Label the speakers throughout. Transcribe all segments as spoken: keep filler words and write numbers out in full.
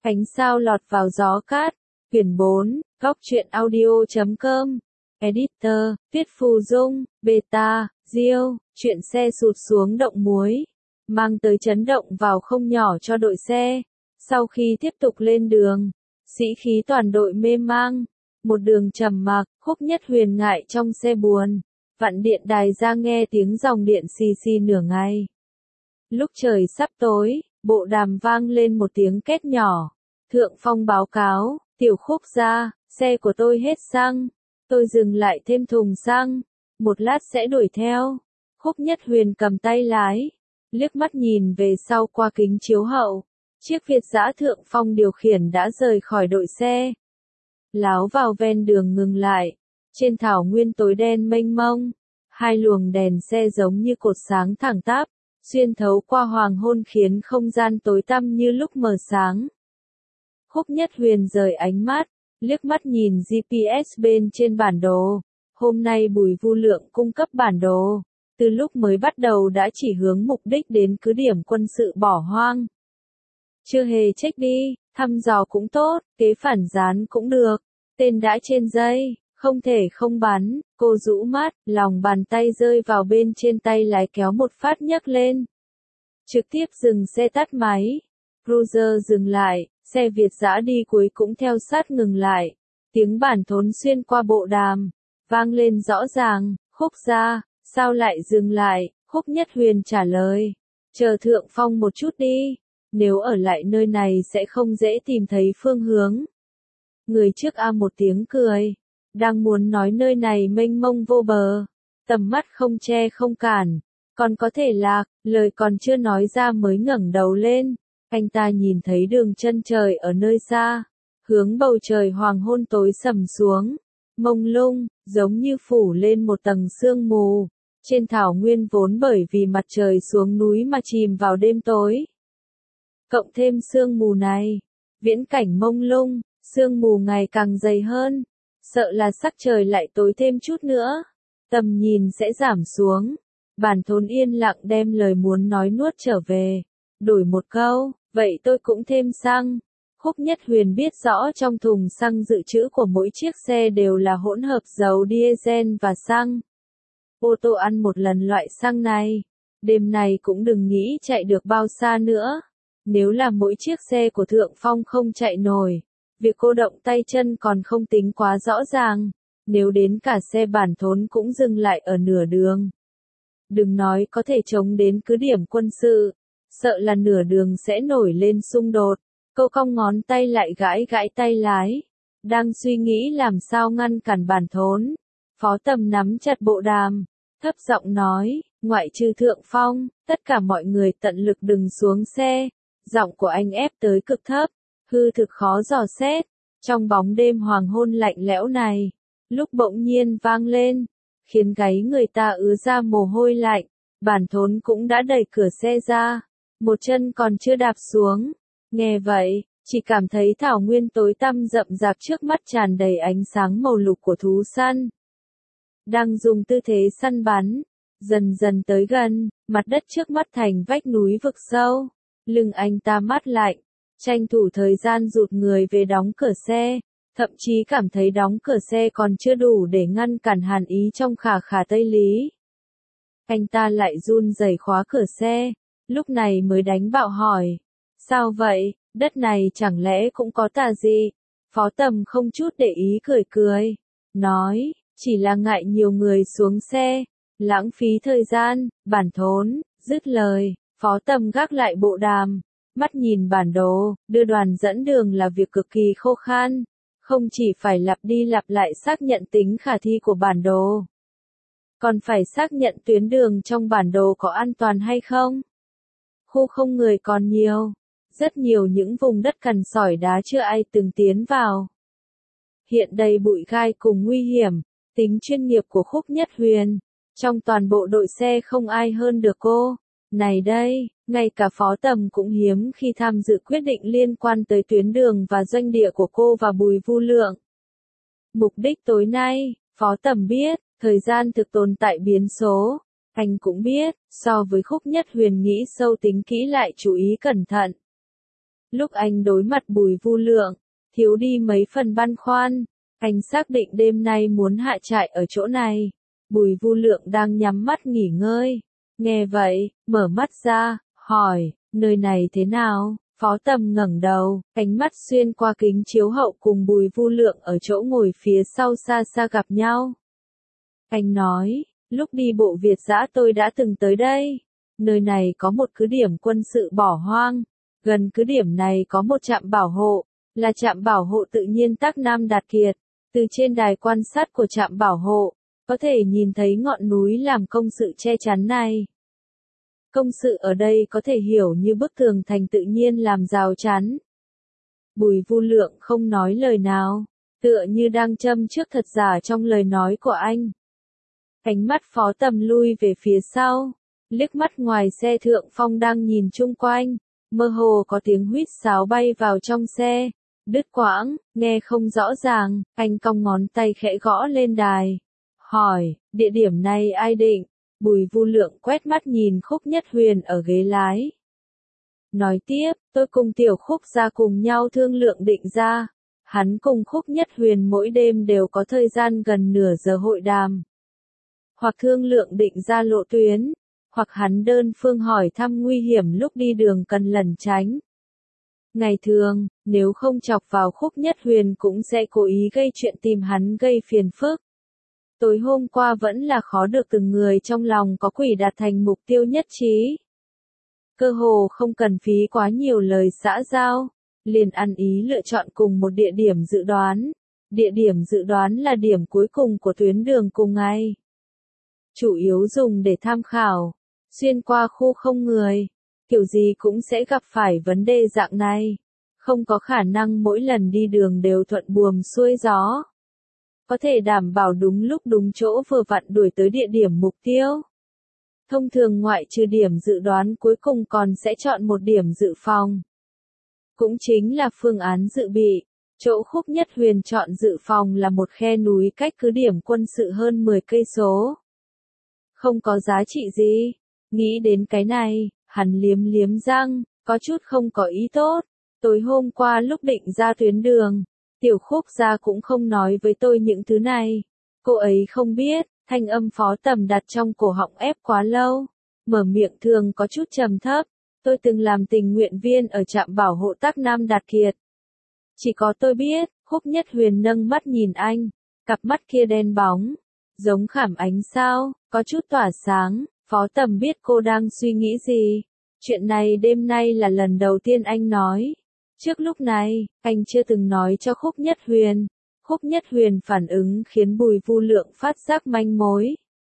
Speaker 1: Ánh sao lọt vào gió cát. Quyển bốn, góc truyện audio chấm com. Editor, viết Phù Dung, Beta, Diêu, chuyện xe sụt xuống động muối. Mang tới chấn động vào không nhỏ cho đội xe. Sau khi tiếp tục lên đường, sĩ khí toàn đội mê mang. Một đường trầm mặc, Khúc Nhất Huyền ngại trong xe buồn. Vặn điện đài ra nghe tiếng dòng điện xì xì nửa ngày. Lúc trời sắp tối, bộ đàm vang lên một tiếng két nhỏ. Thượng Phong báo cáo, Tiểu Khúc gia, xe của tôi hết xăng. Tôi dừng lại thêm thùng xăng. Một lát sẽ đuổi theo. Khúc Nhất Huyền cầm tay lái. Liếc mắt nhìn về sau qua kính chiếu hậu. Chiếc Việt dã Thượng Phong điều khiển đã rời khỏi đội xe. Láo vào ven đường ngừng lại. Trên thảo nguyên tối đen mênh mông. Hai luồng đèn xe giống như cột sáng thẳng tắp. Xuyên thấu qua hoàng hôn khiến không gian tối tăm như lúc mờ sáng. Khúc Nhất Huyền rời ánh mắt, liếc mắt nhìn giê pê ét bên trên bản đồ. Hôm nay Bùi Vu Lượng cung cấp bản đồ. Từ lúc mới bắt đầu đã chỉ hướng mục đích đến cứ điểm quân sự bỏ hoang. Chưa hề check đi, thăm dò cũng tốt, kế phản gián cũng được. Tên đã trên dây, không thể không bắn. Cô rũ mắt, lòng bàn tay rơi vào bên trên tay lái kéo một phát nhấc lên. Trực tiếp dừng xe tắt máy. Cruiser dừng lại, xe Việt dã đi cuối cũng theo sát ngừng lại. Tiếng bản thốn xuyên qua bộ đàm, vang lên rõ ràng. Khúc gia, sao lại dừng lại? Khúc Nhất Huyền trả lời. Chờ Thượng Phong một chút đi. Nếu ở lại nơi này sẽ không dễ tìm thấy phương hướng. Người trước a một tiếng cười. Đang muốn nói nơi này mênh mông vô bờ. Tầm mắt không che không cản. Còn có thể lạc, lời còn chưa nói ra mới ngẩng đầu lên. Anh ta nhìn thấy đường chân trời ở nơi xa. Hướng bầu trời hoàng hôn tối sầm xuống. Mông lung, giống như phủ lên một tầng sương mù. Trên thảo nguyên vốn bởi vì mặt trời xuống núi mà chìm vào đêm tối. Cộng thêm sương mù này. Viễn cảnh mông lung, sương mù ngày càng dày hơn. Sợ là sắc trời lại tối thêm chút nữa. Tầm nhìn sẽ giảm xuống. Bản thốn yên lặng đem lời muốn nói nuốt trở về. Đổi một câu, vậy tôi cũng thêm xăng. Khúc Nhất Huyền biết rõ trong thùng xăng dự trữ của mỗi chiếc xe đều là hỗn hợp dầu diesel và xăng. Ô tô ăn một lần loại xăng này. Đêm này cũng đừng nghĩ chạy được bao xa nữa. Nếu là mỗi chiếc xe của Thượng Phong không chạy nổi. Việc cô động tay chân còn không tính quá rõ ràng. Nếu đến cả xe bản thốn cũng dừng lại ở nửa đường. Đừng nói có thể chống đến cứ điểm quân sự. Sợ là nửa đường sẽ nổi lên xung đột. Cô cong ngón tay lại gãi gãi tay lái. Đang suy nghĩ làm sao ngăn cản bản thốn. Phó Tầm nắm chặt bộ đàm. Thấp giọng nói, ngoại trừ Thượng Phong, tất cả mọi người tận lực đừng xuống xe. Giọng của anh ép tới cực thấp. Hư thực khó dò xét. Trong bóng đêm hoàng hôn lạnh lẽo này. Lúc bỗng nhiên vang lên. Khiến gáy người ta ứa ra mồ hôi lạnh. Bản thốn cũng đã đẩy cửa xe ra. Một chân còn chưa đạp xuống. Nghe vậy, chỉ cảm thấy thảo nguyên tối tăm rậm rạp trước mắt tràn đầy ánh sáng màu lục của thú săn. Đang dùng tư thế săn bắn. Dần dần tới gần, mặt đất trước mắt thành vách núi vực sâu. Lưng anh ta mát lạnh. Tranh thủ thời gian rụt người về đóng cửa xe. Thậm chí cảm thấy đóng cửa xe còn chưa đủ để ngăn cản hàn ý trong khả khả Tây Lý. Anh ta lại run rẩy khóa cửa xe. Lúc này mới đánh bạo hỏi. Sao vậy, đất này chẳng lẽ cũng có tà gì? Phó Tầm không chút để ý cười cười. Nói, chỉ là ngại nhiều người xuống xe. Lãng phí thời gian, bản thốn, dứt lời. Phó Tầm gác lại bộ đàm. Mắt nhìn bản đồ, đưa đoàn dẫn đường là việc cực kỳ khô khan. Không chỉ phải lặp đi lặp lại xác nhận tính khả thi của bản đồ. Còn phải xác nhận tuyến đường trong bản đồ có an toàn hay không. Khu không người còn nhiều. Rất nhiều những vùng đất cằn sỏi đá chưa ai từng tiến vào. Hiện đầy bụi gai cùng nguy hiểm. Tính chuyên nghiệp của Khúc Nhất Huyền. Trong toàn bộ đội xe không ai hơn được cô. Này đây, ngay cả Phó Tầm cũng hiếm khi tham dự quyết định liên quan tới tuyến đường và doanh địa của cô và Bùi Vu Lượng. Mục đích tối nay, Phó Tầm biết, thời gian thực tồn tại biến số. Anh cũng biết, so với Khúc Nhất Huyền nghĩ sâu tính kỹ lại chú ý cẩn thận. Lúc anh đối mặt Bùi Vu Lượng, thiếu đi mấy phần băn khoăn, anh xác định đêm nay muốn hạ trại ở chỗ này. Bùi Vu Lượng đang nhắm mắt nghỉ ngơi. Nghe vậy, mở mắt ra, hỏi, nơi này thế nào? Phó Tầm ngẩng đầu, ánh mắt xuyên qua kính chiếu hậu cùng Bùi Vu Lượng ở chỗ ngồi phía sau xa xa gặp nhau. Anh nói, lúc đi bộ Việt dã tôi đã từng tới đây. Nơi này có một cứ điểm quân sự bỏ hoang. Gần cứ điểm này có một trạm bảo hộ, là trạm bảo hộ tự nhiên Tắc Nam Đạt Kiệt. Từ trên đài quan sát của trạm bảo hộ, có thể nhìn thấy ngọn núi làm công sự che chắn này. Công sự ở đây có thể hiểu như bức tường thành tự nhiên làm rào chắn. Bùi Vu Lượng không nói lời nào, tựa như đang châm trước thật giả trong lời nói của anh. Ánh mắt Phó Tầm lui về phía sau, liếc mắt ngoài xe Thượng Phong đang nhìn chung quanh, mơ hồ có tiếng huýt sáo bay vào trong xe, đứt quãng, nghe không rõ ràng, anh cong ngón tay khẽ gõ lên đài, hỏi, địa điểm này ai định? Bùi Vu Lượng quét mắt nhìn Khúc Nhất Huyền ở ghế lái. Nói tiếp, tôi cùng Tiểu Khúc ra cùng nhau thương lượng định ra. Hắn cùng Khúc Nhất Huyền mỗi đêm đều có thời gian gần nửa giờ hội đàm. Hoặc thương lượng định ra lộ tuyến, hoặc hắn đơn phương hỏi thăm nguy hiểm lúc đi đường cần lẩn tránh. Ngày thường, nếu không chọc vào Khúc Nhất Huyền cũng sẽ cố ý gây chuyện tìm hắn gây phiền phức. Tối hôm qua vẫn là khó được từng người trong lòng có quỷ đạt thành mục tiêu nhất trí. Cơ hồ không cần phí quá nhiều lời xã giao, liền ăn ý lựa chọn cùng một địa điểm dự đoán. Địa điểm dự đoán là điểm cuối cùng của tuyến đường cùng ngày. Chủ yếu dùng để tham khảo, xuyên qua khu không người, kiểu gì cũng sẽ gặp phải vấn đề dạng này. Không có khả năng mỗi lần đi đường đều thuận buồm xuôi gió. Có thể đảm bảo đúng lúc đúng chỗ vừa vặn đuổi tới địa điểm mục tiêu. Thông thường ngoại trừ điểm dự đoán cuối cùng còn sẽ chọn một điểm dự phòng. Cũng chính là phương án dự bị. Chỗ Khúc Nhất Huyền chọn dự phòng là một khe núi cách cứ điểm quân sự hơn mười cây số. Không có giá trị gì. Nghĩ đến cái này, hắn liếm liếm răng, có chút không có ý tốt. Tối hôm qua lúc định ra tuyến đường, Tiểu Khúc gia cũng không nói với tôi những thứ này. Cô ấy không biết, thanh âm Phó Tầm đặt trong cổ họng ép quá lâu. Mở miệng thường có chút trầm thấp. Tôi từng làm tình nguyện viên ở trạm bảo hộ Tắc Nam Đạt Kiệt. Chỉ có tôi biết, Khúc Nhất Huyền nâng mắt nhìn anh. Cặp mắt kia đen bóng, giống khảm ánh sao, có chút tỏa sáng. Phó Tầm biết cô đang suy nghĩ gì. Chuyện này đêm nay là lần đầu tiên anh nói. Trước lúc này, anh chưa từng nói cho Khúc Nhất Huyền. Khúc Nhất Huyền phản ứng khiến Bùi Vu Lượng phát giác manh mối.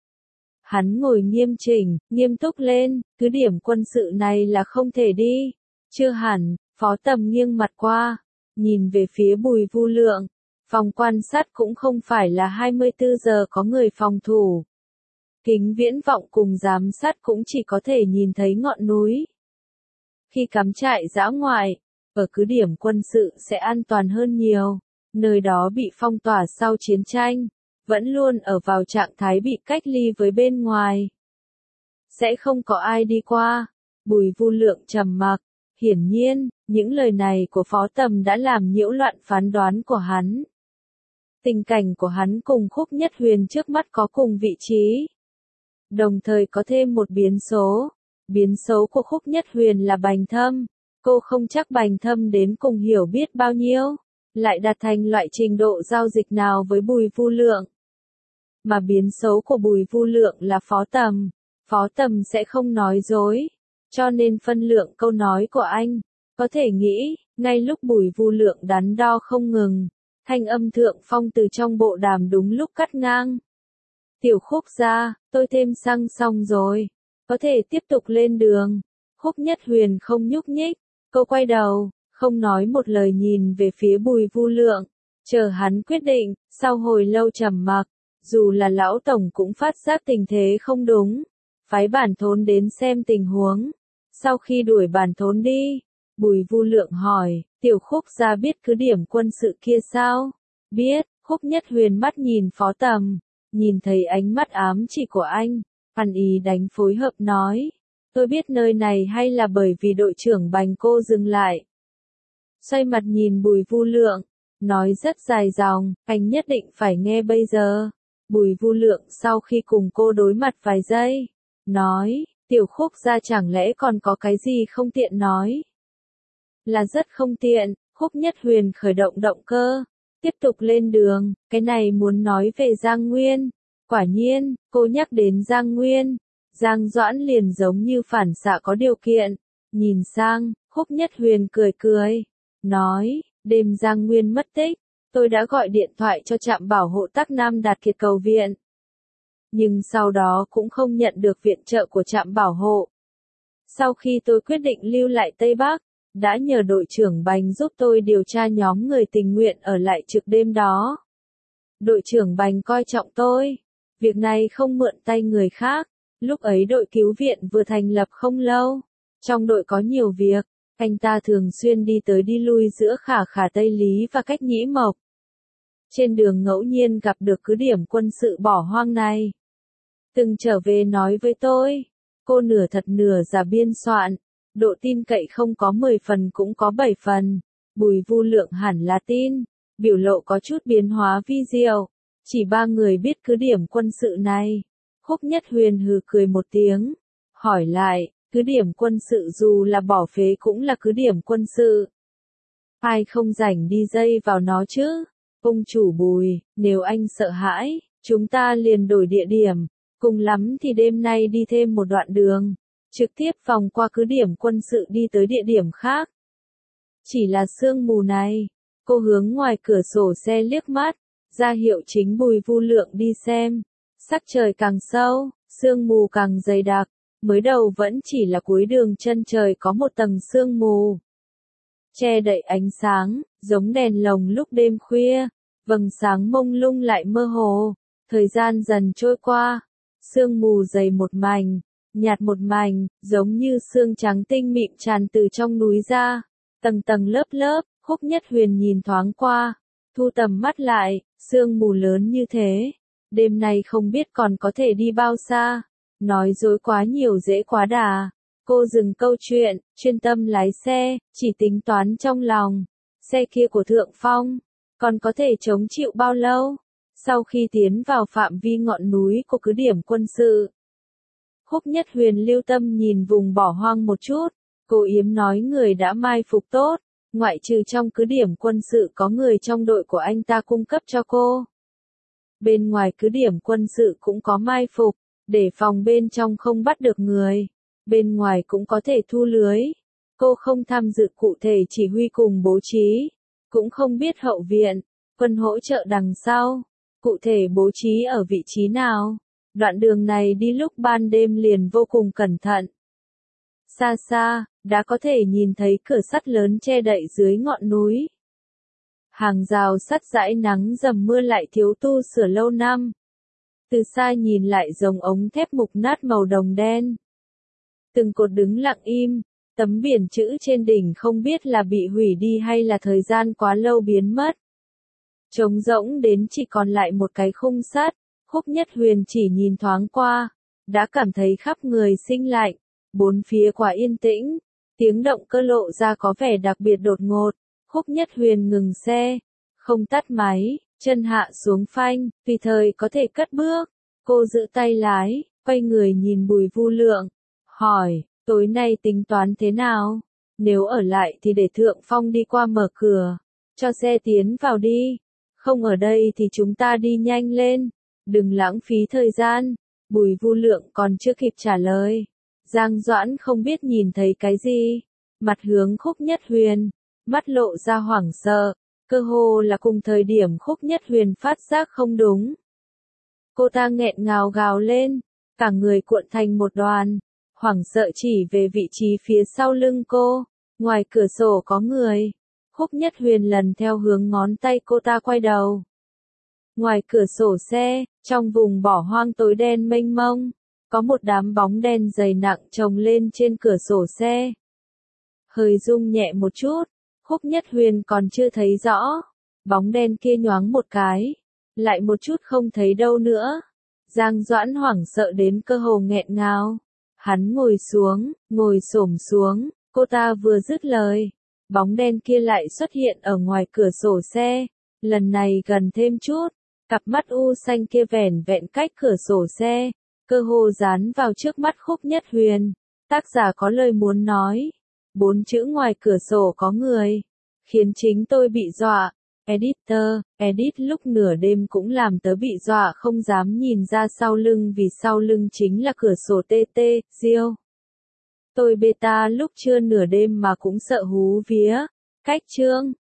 Speaker 1: Hắn ngồi nghiêm chỉnh, nghiêm túc lên, cứ điểm quân sự này là không thể đi. Chưa hẳn, Phó Tầm nghiêng mặt qua, nhìn về phía Bùi Vu Lượng. Phòng quan sát cũng không phải là hai mươi tư giờ có người phòng thủ. Kính viễn vọng cùng giám sát cũng chỉ có thể nhìn thấy ngọn núi. Khi cắm trại dã ngoại, ở cứ điểm quân sự sẽ an toàn hơn nhiều. Nơi đó bị phong tỏa sau chiến tranh, vẫn luôn ở vào trạng thái bị cách ly với bên ngoài. Sẽ không có ai đi qua. Bùi Vu Lượng trầm mặc. Hiển nhiên, những lời này của Phó Tầm đã làm nhiễu loạn phán đoán của hắn. Tình cảnh của hắn cùng Khúc Nhất Huyền trước mắt có cùng vị trí. Đồng thời có thêm một biến số. Biến số của Khúc Nhất Huyền là Bành Thâm. Cô không chắc Bành Thâm đến cùng hiểu biết bao nhiêu, lại đạt thành loại trình độ giao dịch nào với Bùi Vu Lượng. Mà biến số của Bùi Vu Lượng là Phó Tầm. Phó Tầm sẽ không nói dối. Cho nên phân lượng câu nói của anh, có thể nghĩ, ngay lúc Bùi Vu Lượng đắn đo không ngừng, thanh âm Thượng Phong từ trong bộ đàm đúng lúc cắt ngang. Tiểu Khúc gia, tôi thêm xăng xong rồi, có thể tiếp tục lên đường. Khúc Nhất Huyền không nhúc nhích, cô quay đầu, không nói một lời nhìn về phía Bùi Vu Lượng, chờ hắn quyết định. Sau hồi lâu trầm mặc, dù là lão tổng cũng phát giác tình thế không đúng, phái Bản Thốn đến xem tình huống. Sau khi đuổi Bản Thốn đi, Bùi Vu Lượng hỏi, Tiểu Khúc gia biết cứ điểm quân sự kia sao? Biết. Khúc Nhất Huyền mắt nhìn Phó Tầm, nhìn thấy ánh mắt ám chỉ của anh, ăn ý đánh phối hợp nói, tôi biết nơi này hay là bởi vì đội trưởng Bành cô dừng lại. xoay mặt nhìn Bùi Vu Lượng, nói rất dài dòng, anh nhất định phải nghe bây giờ. Bùi Vu Lượng sau khi cùng cô đối mặt vài giây, nói, Tiểu Khúc gia chẳng lẽ còn có cái gì không tiện nói. Là rất không tiện, Khúc Nhất Huyền khởi động động cơ, tiếp tục lên đường, cái này muốn nói về Giang Nguyên. Quả nhiên, cô nhắc đến Giang Nguyên, Giang Doãn liền giống như phản xạ có điều kiện, nhìn sang, Khúc Nhất Huyền cười cười, nói, đêm Giang Nguyên mất tích, tôi đã gọi điện thoại cho trạm bảo hộ Tắc Nam Đạt Kiệt cầu viện. Nhưng sau đó cũng không nhận được viện trợ của trạm bảo hộ. Sau khi tôi quyết định lưu lại Tây Bắc, đã nhờ đội trưởng Bành giúp tôi điều tra nhóm người tình nguyện ở lại trực đêm đó. Đội trưởng Bành coi trọng tôi, việc này không mượn tay người khác, lúc ấy đội cứu viện vừa thành lập không lâu, trong đội có nhiều việc, anh ta thường xuyên đi tới đi lui giữa Khả Khả Tây Lý và Cách Nhĩ Mộc. Trên đường ngẫu nhiên gặp được cứ điểm quân sự bỏ hoang này. Từng trở về nói với tôi, cô nửa thật nửa giả biên soạn, độ tin cậy không có mười phần cũng có bảy phần, Bùi Vu Lượng hẳn là tin, biểu lộ có chút biến hóa vi diệu, chỉ ba người biết cứ điểm quân sự này. Khúc Nhất Huyền hừ cười một tiếng, hỏi lại, cứ điểm quân sự dù là bỏ phế cũng là cứ điểm quân sự. Ai không rảnh đi dây vào nó chứ? Ông chủ Bùi, nếu anh sợ hãi, chúng ta liền đổi địa điểm, cùng lắm thì đêm nay đi thêm một đoạn đường, trực tiếp vòng qua cứ điểm quân sự đi tới địa điểm khác. Chỉ là sương mù này, cô hướng ngoài cửa sổ xe liếc mắt, ra hiệu chính Bùi Vu Lượng đi xem. Sắc trời càng sâu, sương mù càng dày đặc, mới đầu vẫn chỉ là cuối đường chân trời có một tầng sương mù che đậy ánh sáng, giống đèn lồng lúc đêm khuya, vầng sáng mông lung lại mơ hồ. Thời gian dần trôi qua, sương mù dày một mảnh, nhạt một mảnh, giống như sương trắng tinh mịn tràn từ trong núi ra, tầng tầng lớp lớp. Khúc Nhất Huyền nhìn thoáng qua, thu tầm mắt lại, sương mù lớn như thế, đêm nay không biết còn có thể đi bao xa. Nói dối quá nhiều dễ quá đà. Cô dừng câu chuyện, chuyên tâm lái xe, chỉ tính toán trong lòng, xe kia của Thượng Phong, còn có thể chống chịu bao lâu? Sau khi tiến vào phạm vi ngọn núi của cứ điểm quân sự, Khúc Nhất Huyền lưu tâm nhìn vùng bỏ hoang một chút, cô yếm nói người đã mai phục tốt, ngoại trừ trong cứ điểm quân sự có người trong đội của anh ta cung cấp cho cô. Bên ngoài cứ điểm quân sự cũng có mai phục, để phòng bên trong không bắt được người, bên ngoài cũng có thể thu lưới. Cô không tham dự cụ thể chỉ huy cùng bố trí, cũng không biết hậu viện, quân hỗ trợ đằng sau, cụ thể bố trí ở vị trí nào. Đoạn đường này đi lúc ban đêm liền vô cùng cẩn thận. Xa xa, đã có thể nhìn thấy cửa sắt lớn che đậy dưới ngọn núi. Hàng rào sắt dãi nắng dầm mưa lại thiếu tu sửa lâu năm. Từ xa nhìn lại giống ống thép mục nát màu đồng đen. Từng cột đứng lặng im, tấm biển chữ trên đỉnh không biết là bị hủy đi hay là thời gian quá lâu biến mất. Trống rỗng đến chỉ còn lại một cái khung sắt, Khúc Nhất Huyền chỉ nhìn thoáng qua, đã cảm thấy khắp người sinh lạnh, bốn phía quá yên tĩnh, tiếng động cơ lộ ra có vẻ đặc biệt đột ngột. Khúc Nhất Huyền ngừng xe, không tắt máy, chân hạ xuống phanh, tùy thời có thể cất bước. Cô giữ tay lái, quay người nhìn Bùi Vu Lượng, hỏi, tối nay tính toán thế nào? Nếu ở lại thì để Thượng Phong đi qua mở cửa, cho xe tiến vào đi. Không ở đây thì chúng ta đi nhanh lên, đừng lãng phí thời gian. Bùi Vu Lượng còn chưa kịp trả lời, Giang Doãn không biết nhìn thấy cái gì, mặt hướng Khúc Nhất Huyền, mắt lộ ra hoảng sợ, cơ hồ là cùng thời điểm Khúc Nhất Huyền phát giác không đúng. Cô ta nghẹn ngào gào lên, cả người cuộn thành một đoàn, hoảng sợ chỉ về vị trí phía sau lưng cô, ngoài cửa sổ có người. Khúc Nhất Huyền lần theo hướng ngón tay cô ta quay đầu. Ngoài cửa sổ xe, trong vùng bỏ hoang tối đen mênh mông, có một đám bóng đen dày nặng chồng lên trên cửa sổ xe. Hơi rung nhẹ một chút, Khúc Nhất Huyền còn chưa thấy rõ, bóng đen kia nhoáng một cái, lại một chút không thấy đâu nữa. Giang Doãn hoảng sợ đến cơ hồ nghẹn ngào. Hắn ngồi xuống, ngồi xổm xuống, cô ta vừa dứt lời, Bóng đen kia lại xuất hiện ở ngoài cửa sổ xe, lần này gần thêm chút, cặp mắt u xanh kia vẻn vẹn cách cửa sổ xe, cơ hồ dán vào trước mắt Khúc Nhất Huyền. Tác giả có lời muốn nói, bốn chữ ngoài cửa sổ có người, khiến chính tôi bị dọa. Editor, edit lúc nửa đêm cũng làm tớ bị dọa không dám nhìn ra sau lưng vì sau lưng chính là cửa sổ tê tê, Diêu. Tôi beta lúc trưa nửa đêm mà cũng sợ hú vía. Cách chương